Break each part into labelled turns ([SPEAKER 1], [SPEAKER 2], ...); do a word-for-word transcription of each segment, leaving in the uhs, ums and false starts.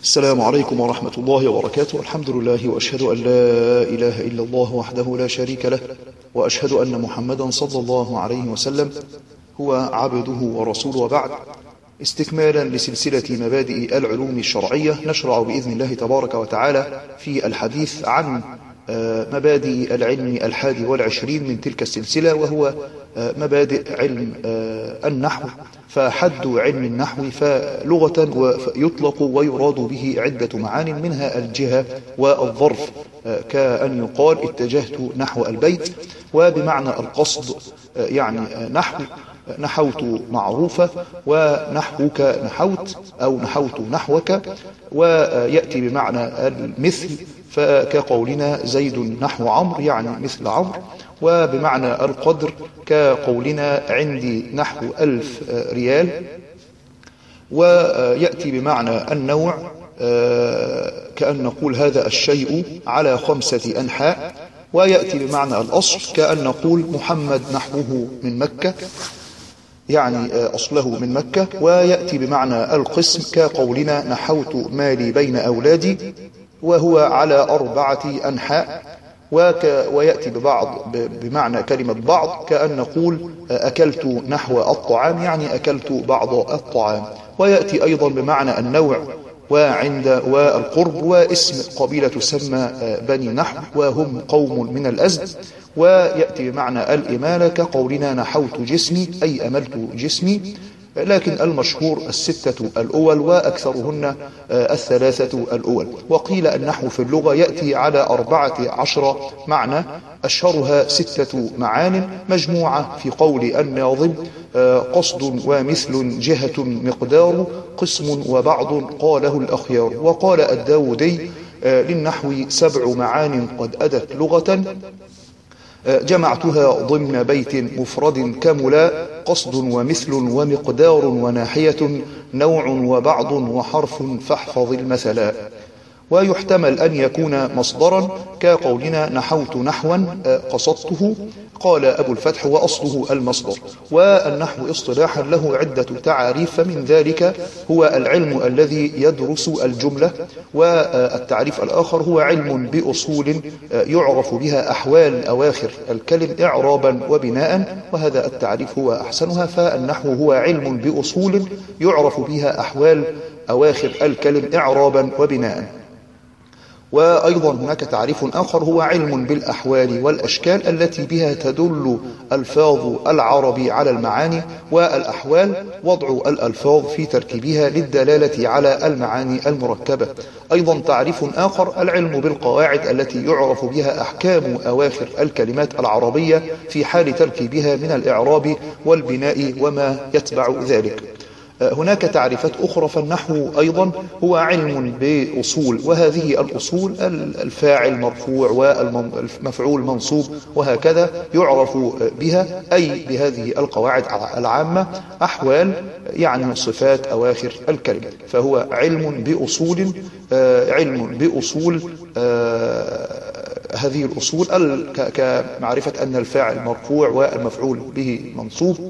[SPEAKER 1] السلام عليكم ورحمة الله وبركاته. الحمد لله وأشهد أن لا إله إلا الله وحده لا شريك له، وأشهد أن محمدا صلى الله عليه وسلم هو عبده ورسوله، وبعد. استكمالا لسلسلة مبادئ العلوم الشرعية، نشرع بإذن الله تبارك وتعالى في الحديث عن مبادئ العلم الحادي والعشرين من تلك السلسلة، وهو مبادئ علم النحو. فحد علم النحو فلغة يطلق ويراد به عدة معان، منها الجهة والظرف، كأن يقال اتجهت نحو البيت، وبمعنى القصد يعني نحو نحوت معروفة، ونحوك نحوت أو نحوت نحوك، ويأتي بمعنى المثل، فكقولنا زيد نحو عمرو يعني مثل عمرو، وبمعنى القدر كقولنا عندي نحو ألف ريال، ويأتي بمعنى النوع كأن نقول هذا الشيء على خمسة أنحاء، ويأتي بمعنى الأصل كأن نقول محمد نحوه من مكة يعني أصله من مكة، ويأتي بمعنى القسم كقولنا نحوت مالي بين أولادي وهو على أربعة أنحاء، وك ويأتي ببعض بمعنى كلمة بعض كأن نقول أكلت نحو الطعام يعني أكلت بعض الطعام، ويأتي أيضا بمعنى النوع وعند والقرب، واسم قبيلة تسمى بني نحو وهم قوم من الأزد، ويأتي بمعنى الإمالة كقولنا نحوت جسمي أي أملت جسمي، لكن المشهور الستة الأول وأكثرهن الثلاثة الأول. وقيل النحو في اللغة يأتي على أربعة عشر معنى، أشهرها ستة معان مجموعة في قول الناظم قصد ومثل جهة مقدار قسم وبعض قاله الأخيار. وقال الداودي للنحو سبع معان قد أدت لغة، جمعتها ضمن بيت مفرد كملا قصد ومثل ومقدار وناحية نوع وبعض وحرف فاحفظ المثلا. ويحتمل أن يكون مصدرا كقولنا نحوت نحوا قصدته، قال أبو الفتح وأصله المصدر. والنحو اصطلاحا له عدة تعاريف، فمن ذلك هو العلم الذي يدرس الجملة، والتعريف الآخر هو علم بأصول يعرف بها أحوال أواخر الكلم إعرابا وبناء، وهذا التعريف هو أحسنها. فالنحو هو علم بأصول يعرف بها أحوال أواخر الكلم إعرابا وبناء. وأيضا هناك تعريف آخر هو علم بالأحوال والأشكال التي بها تدل ألفاظ العرب على المعاني، والأحوال وضع الألفاظ في تركيبها للدلالة على المعاني المركبة. أيضا تعريف آخر العلم بالقواعد التي يعرف بها أحكام أواخر الكلمات العربية في حال تركيبها من الإعراب والبناء وما يتبع ذلك. هناك تعريفات أخرى. فالنحو أيضا هو علم بأصول، وهذه الأصول الفاعل مرفوع والمفعول منصوب وهكذا يعرف بها، أي بهذه القواعد العامة أحوال يعني صفات أواخر الكلمة. فهو علم بأصول علم بأصول هذه الأصول كمعرفة أن الفاعل مرفوع والمفعول به منصوب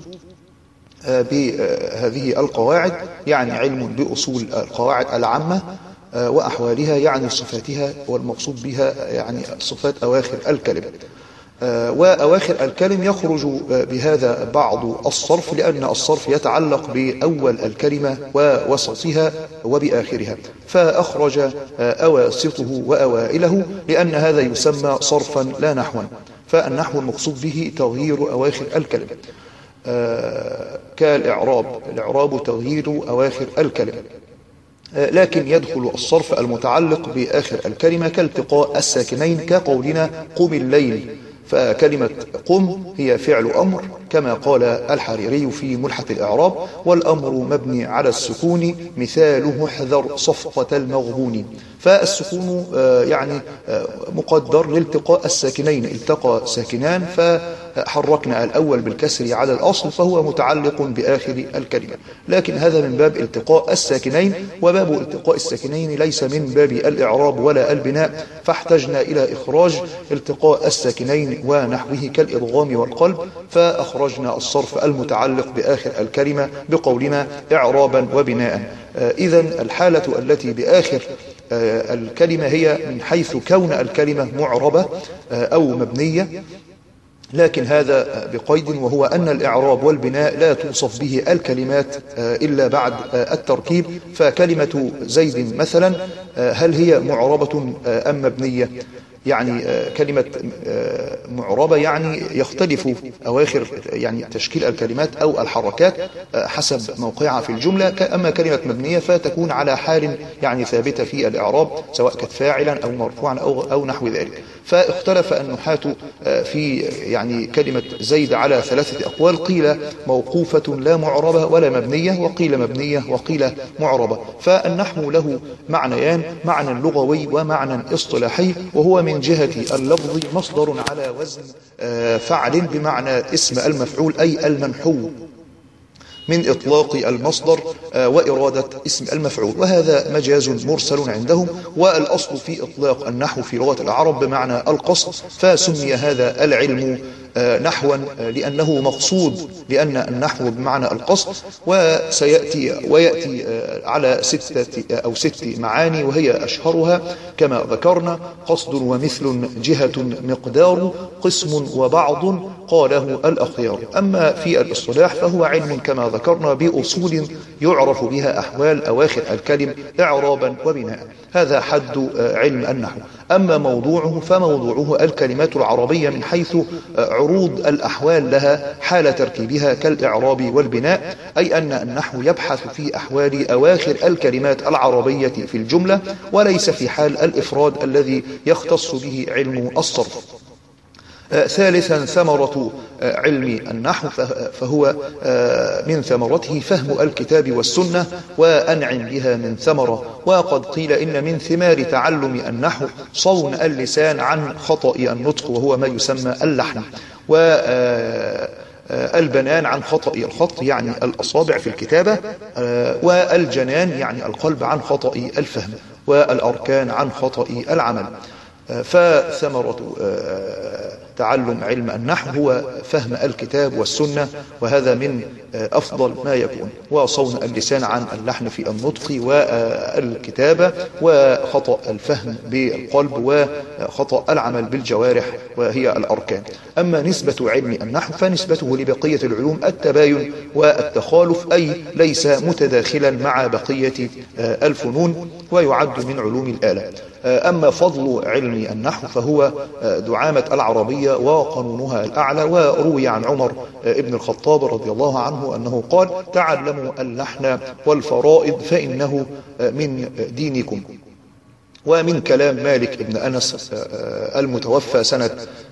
[SPEAKER 1] بهذه القواعد، يعني علم بأصول القواعد العامة وأحوالها يعني صفاتها، والمقصود بها يعني صفات أواخر الكلم. وأواخر الكلم يخرج بهذا بعض الصرف، لأن الصرف يتعلق بأول الكلمة ووسطها وبآخرها، فأخرج أواسطه وأوائله لأن هذا يسمى صرفا لا نحوا. فالنحو المقصود به تغيير أواخر الكلم، آه كالإعراب، الإعراب تغيير أواخر الكلمة. آه لكن يدخل الصرف المتعلق بآخر الكلمة كالتقاء الساكنين كقولنا قم الليل، فكلمة قم هي فعل أمر كما قال الحريري في ملحة الإعراب، والأمر مبني على السكون مثاله احذر صفقة المغبون. فالسكون يعني مقدر لالتقاء الساكنين، التقى ساكنان فحركنا الأول بالكسر على الأصل فهو متعلق بآخر الكلمة، لكن هذا من باب التقاء الساكنين، وباب التقاء الساكنين ليس من باب الإعراب ولا البناء، فاحتجنا إلى إخراج التقاء الساكنين ونحوه كالإضغام والقلب، فأخرجنا الصرف المتعلق بآخر الكلمة بقولنا إعرابا وبناء. إذن الحالة التي بآخر الكلمة هي من حيث كون الكلمة معربة أو مبنية، لكن هذا بقيد، وهو أن الإعراب والبناء لا توصف به الكلمات إلا بعد التركيب. فكلمة زيد مثلا هل هي معربة أم مبنية؟ يعني كلمة معربة يعني يختلف أواخر يعني تشكيل الكلمات أو الحركات حسب موقعها في الجملة. أما كلمة مبنية فتكون على حال يعني ثابتة في الإعراب، سواء كانت فاعلا أو مرفوعا أو, أو نحو ذلك. فاختلف النحاة في يعني كلمة زيد على ثلاثة أقوال، قيل موقوفة لا معربة ولا مبنية، وقيل مبنية، وقيل معربة. فالنحو له معنيان، معنى لغوي ومعنى اصطلاحي، وهو من جهة اللفظ مصدر على وزن فعل بمعنى اسم المفعول أي المنحو من إطلاق المصدر وإرادة اسم المفعول، وهذا مجاز مرسل عندهم. والأصل في إطلاق النحو في لغة العرب بمعنى القصد، فسمي هذا العلم نحوا لأنه مقصود، لأن النحو بمعنى القصد. وسيأتي ويأتي على ستة أو ست معاني، وهي أشهرها كما ذكرنا: قصد ومثل، جهة، مقدار، قسم، وبعض قاله الأخيار. أما في الاصطلاح فهو علم كما ذكرنا بأصول يعرف بها أحوال أواخر الكلم إعرابا وبناء. هذا حد علم النحو. أما موضوعه فموضوعه الكلمات العربية من حيث عروض الأحوال لها حال تركيبها كالإعراب والبناء، أي أن النحو يبحث في أحوال أواخر الكلمات العربية في الجملة، وليس في حال الإفراد الذي يختص به علم الصرف. ثالثا ثمرة علم النحو، فهو من ثمرته فهم الكتاب والسنة وأنعم بها من ثمرة. وقد قيل إن من ثمار تعلم النحو صون اللسان عن خطأ النطق، وهو ما يسمى اللحن، والبنان عن خطأ الخط يعني الأصابع في الكتابة، والجنان يعني القلب عن خطأ الفهم، والأركان عن خطأ العمل. فثمرة تعلم علم النحو هو فهم الكتاب والسنة، وهذا من أفضل ما يكون، وصون اللسان عن اللحن في النطق والكتابة، وخطأ الفهم بالقلب، وخطأ العمل بالجوارح وهي الأركان. أما نسبة علم النحو فنسبته لبقية العلوم التباين والتخالف، أي ليس متداخلا مع بقية الفنون، ويعد من علوم الآلة. أما فضل علم النحو فهو دعامة العربية وقانونها الأعلى. وروي عن عمر ابن الخطاب رضي الله عنه أنه قال: تعلموا اللحن والفرائض فإنه من دينكم. ومن كلام مالك ابن أنس المتوفى سنة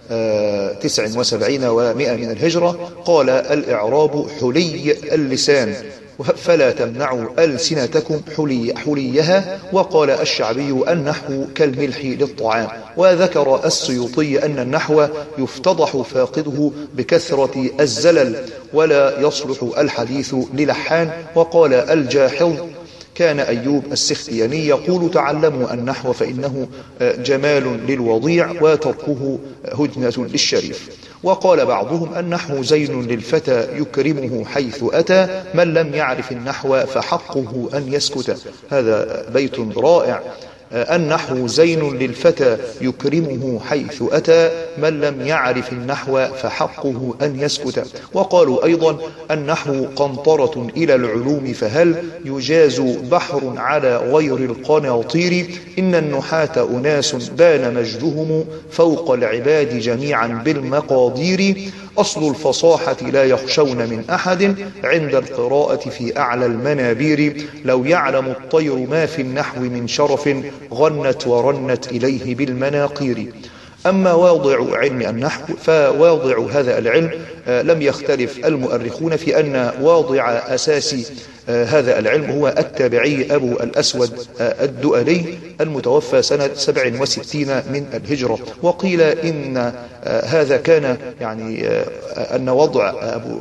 [SPEAKER 1] تسع وسبعين ومائة من الهجرة قال: الإعراب حلي اللسان فلا تمنعوا ألسنتكم حلي حليها. وقال الشعبي: النحو كالملح للطعام. وذكر السيوطي أن النحو يفتضح فاقده بكثرة الزلل، ولا يصلح الحديث للحان. وقال الجاحظ: كان أيوب السختياني يقول: تعلموا النحو فإنه جمال للوضيع وتركه هدنة للشريف. وقال بعضهم: النحو زين للفتى يكرمه حيث أتى، من لم يعرف النحو فحقه أن يسكت. هذا بيت رائع. النحو زين للفتى يكرمه حيث أتى، من لم يعرف النحو فحقه أن يسكت. وقالوا أيضا: النحو قنطرة إلى العلوم، فهل يجاز بحر على غير القناطير؟ إن النحاة أناس بان مجدهم فوق العباد جميعا بالمقادير. أصل الفصاحة لا يخشون من أحد، عند القراءة في أعلى المنابير. لو يعلم الطير ما في النحو من شرف، غنت ورنت إليه بالمناقير. أما واضع علم النحو فواضع هذا العلم لم يختلف المؤرخون في أن واضع أساس هذا العلم هو التابعي أبو الأسود الدؤلي المتوفى سنة سبع وستين من الهجرة. وقيل إن هذا كان يعني أن وضع أبو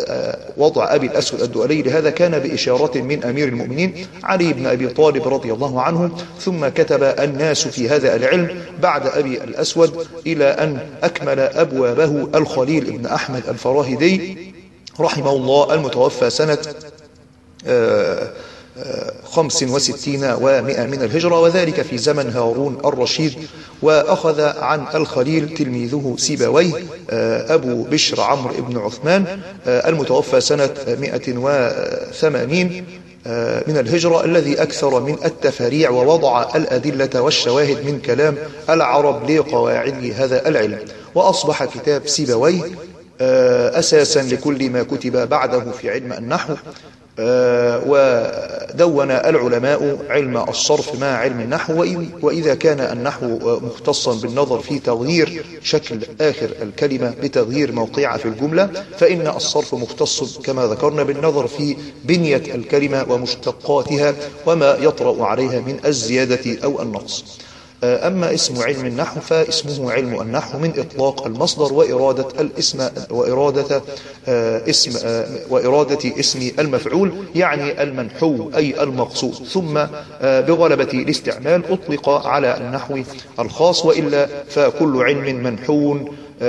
[SPEAKER 1] وضع أبي الأسود الدؤلي لهذا كان بإشارة من أمير المؤمنين علي بن أبي طالب رضي الله عنه، ثم كتب الناس في هذا العلم بعد أبي الأسود إلى أن أكمل أبوابه الخليل بن أحمد الفراهيدي رحمه الله المتوفى سنة خمس وستين ومئة من الهجرة، وذلك في زمن هارون الرشيد. وأخذ عن الخليل تلميذه سيبويه أبو بشر عمرو بن عثمان المتوفى سنة مئة وثمانين من الهجرة، الذي أكثر من التفاريع ووضع الأدلة والشواهد من كلام العرب لقواعد هذا العلم. وأصبح كتاب سيبويه أساسا لكل ما كتب بعده في علم النحو. ودون العلماء علم الصرف مع علم النحو، وإذا كان النحو مختصا بالنظر في تغيير شكل آخر الكلمة بتغيير موقعها في الجملة، فإن الصرف مختص كما ذكرنا بالنظر في بنية الكلمة ومشتقاتها وما يطرأ عليها من الزيادة أو النقص. أما اسم علم النحو فاسمه علم النحو من إطلاق المصدر وإرادة الاسم وإرادة اسم وإرادة اسم المفعول، يعني المنحو أي المقصود، ثم بغلبة الاستعمال أطلق على النحو الخاص، وإلا فكل علم منحو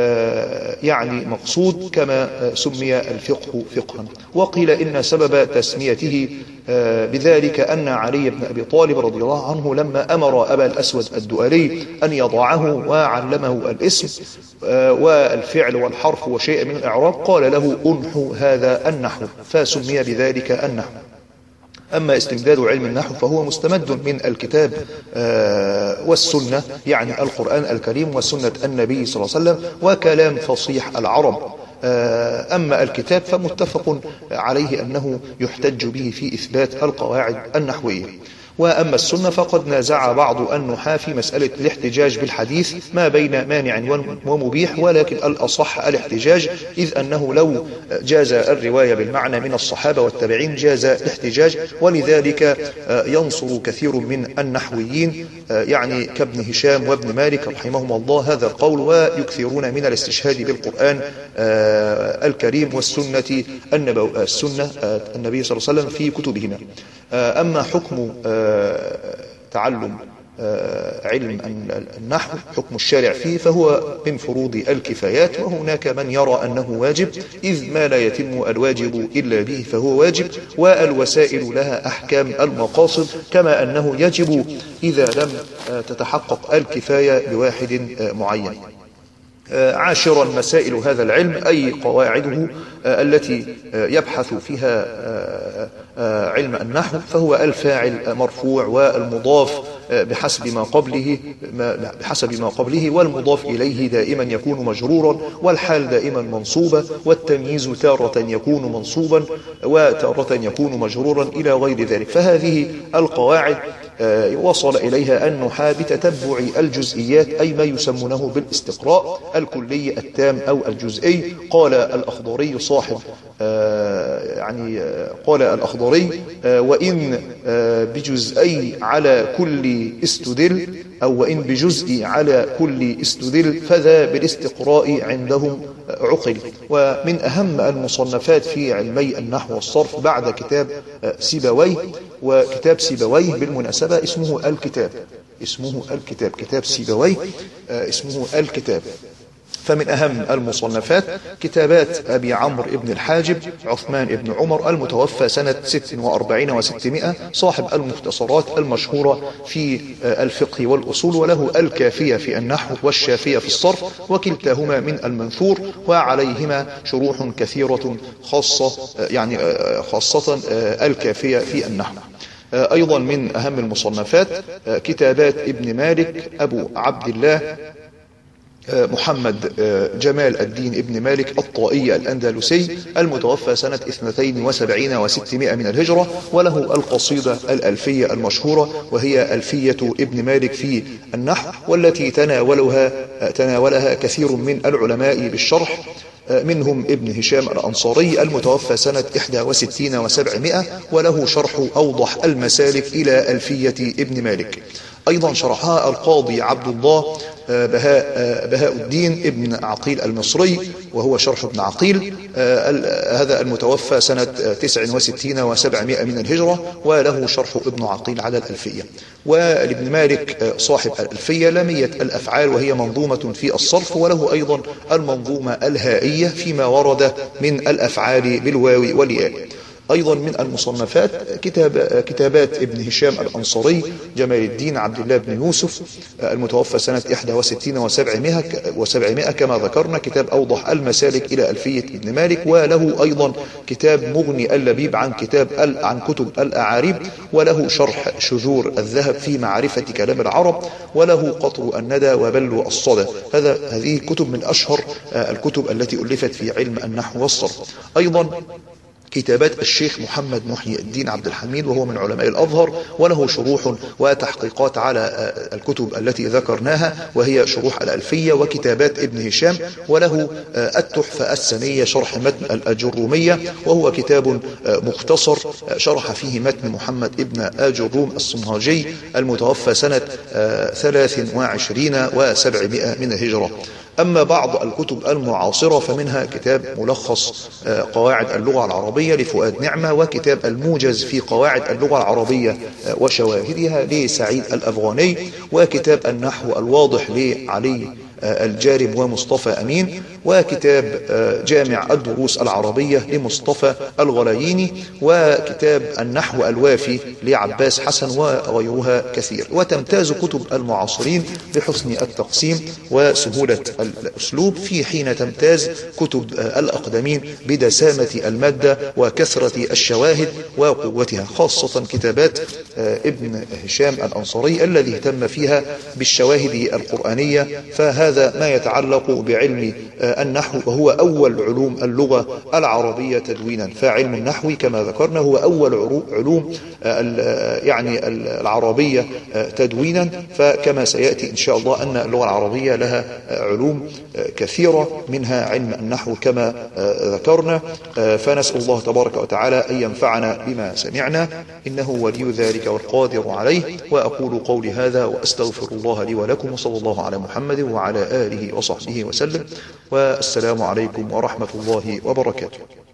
[SPEAKER 1] يعني مقصود كما سمي الفقه فقها. وقيل إن سبب تسميته بذلك أن علي بن أبي طالب رضي الله عنه لما أمر أبا الأسود الدؤلي أن يضعه وعلمه الاسم والفعل والحرف وشيء من الإعراب قال له أنحو هذا النحو، فسمي بذلك النحو. أما استمداد علم النحو فهو مستمد من الكتاب والسنة، يعني القرآن الكريم وسنة النبي صلى الله عليه وسلم وكلام فصيح العرب. أما الكتاب فمتفق عليه أنه يحتج به في إثبات القواعد النحوية. وأما السنة فقد نازع بعض النحاة في مسألة الاحتجاج بالحديث ما بين مانع ومبيح، ولكن الأصح الاحتجاج، إذ أنه لو جاز الرواية بالمعنى من الصحابة والتابعين جاز الاحتجاج، ولذلك ينصر كثير من النحويين يعني كابن هشام وابن مالك رحمهم الله هذا القول، ويكثرون من الاستشهاد بالقرآن الكريم والسنة النبوية السنة النبي صلى الله عليه وسلم في كتبهما. أما حكم تعلم علم النحو حكم الشارع فيه فهو من فروض الكفايات، وهناك من يرى أنه واجب، إذ ما لا يتم الواجب إلا به فهو واجب، والوسائل لها أحكام المقاصد، كما أنه يجب إذا لم تتحقق الكفاية بواحد معين. عاشرا مسائل هذا العلم أي قواعده التي يبحث فيها علم النحو، فهو الفاعل مرفوع، والمضاف بحسب ما قبله بحسب ما قبله والمضاف إليه دائما يكون مجرورا، والحال دائما منصوبة، والتمييز تارة يكون منصوبا وتارة يكون مجرورا إلى غير ذلك. فهذه القواعد وصل إليها النحاة بتتبع الجزئيات، أي ما يسمونه بالاستقراء الكلي التام أو الجزئي. قال الأخضري صاحب يعني قال الأخضري وإن بجزئي على كل استدل أو وإن بجزء على كل استدل فذا بالاستقراء عندهم عقل. ومن أهم المصنفات في علمي النحو والصرف بعد كتاب سيبويه، وكتاب سيبويه بالمناسبة اسمه الكتاب اسمه الكتاب كتاب سيبويه اسمه الكتاب. فمن أهم المصنفات كتابات أبي عمرو بن الحاجب عثمان بن عمر المتوفى سنة ست وأربعين وستمائة، صاحب المختصرات المشهورة في الفقه والأصول، وله الكافية في النحو والشافية في الصرف، وكلتاهما من المنثور، وعليهما شروح كثيرة خاصة يعني خاصة الكافية في النحو. أيضا من أهم المصنفات كتابات ابن مالك أبو عبد الله محمد جمال الدين ابن مالك الطائي الأندلسي المتوفى سنة اثنتين وسبعين وستمائة من الهجرة، وله القصيدة الألفية المشهورة وهي ألفية ابن مالك في النحو، والتي تناولها تناولها كثير من العلماء بالشرح، منهم ابن هشام الأنصاري المتوفى سنة إحدى وستين وسبعمائة، وله شرح أوضح المسالك إلى ألفية ابن مالك. أيضا شرحها القاضي عبد الله بهاء, بهاء الدين ابن عقيل المصري، وهو شرح ابن عقيل، هذا المتوفى سنة تسع وستين وسبعمائة من الهجرة، وله شرح ابن عقيل على الألفية. ولابن مالك صاحب الألفية لامية الأفعال، وهي منظومة في الصرف، وله أيضا المنظومة الهائية فيما ورد من الأفعال بالواو والياء. أيضا من المصنفات كتاب كتابات ابن هشام الأنصاري جمال الدين عبد الله بن يوسف المتوفى سنة إحدى وستين وسبعمائة كما ذكرنا، كتاب أوضح المسالك إلى ألفية ابن مالك، وله أيضا كتاب مغني اللبيب عن كتاب عن كتب الأعاريب، وله شرح شذور الذهب في معرفة كلام العرب، وله قطر الندى وبلو الصدى. هذا هذه كتب من أشهر الكتب التي ألفت في علم النحو والصرف. أيضا كتابات الشيخ محمد محي الدين عبد الحميد وهو من علماء الأزهر، وله شروح وتحقيقات على الكتب التي ذكرناها وهي شروح الألفية، وكتابات ابن هشام، وله التحفة السنية شرح متن الأجرومية، وهو كتاب مختصر شرح فيه متن محمد ابن آجروم الصنهاجي المتوفى سنة ثلاث وعشرين وسبعمائة من الهجرة. أما بعض الكتب المعاصرة فمنها كتاب ملخص قواعد اللغة العربية لفؤاد نعمة، وكتاب الموجز في قواعد اللغة العربية وشواهدها لسعيد الأفغاني، وكتاب النحو الواضح لعلي الجارب ومصطفى أمين، وكتاب جامع الدروس العربية لمصطفى الغلاييني، وكتاب النحو الوافي لعباس حسن، وغيرها كثير. وتمتاز كتب المعاصرين بحسن التقسيم وسهولة الأسلوب، في حين تمتاز كتب الأقدمين بدسامة المادة وكثرة الشواهد وقوتها، خاصة كتابات ابن هشام الأنصاري الذي اهتم فيها بالشواهد القرآنية. فهذا هذا ما يتعلق بعلم النحو، وهو أول علوم اللغة العربية تدوينا. فعلم النحو كما ذكرنا هو أول علوم يعني العربية تدوينا، فكما سيأتي إن شاء الله أن اللغة العربية لها علوم كثيرة منها علم النحو كما ذكرنا. فنسأل الله تبارك وتعالى أن ينفعنا بما سمعنا، إنه ولي ذلك والقادر عليه. وأقول قولي هذا وأستغفر الله لي ولكم، وصلى الله على محمد وعلى آله وصحبه وسلم، والسلام عليكم ورحمة الله وبركاته.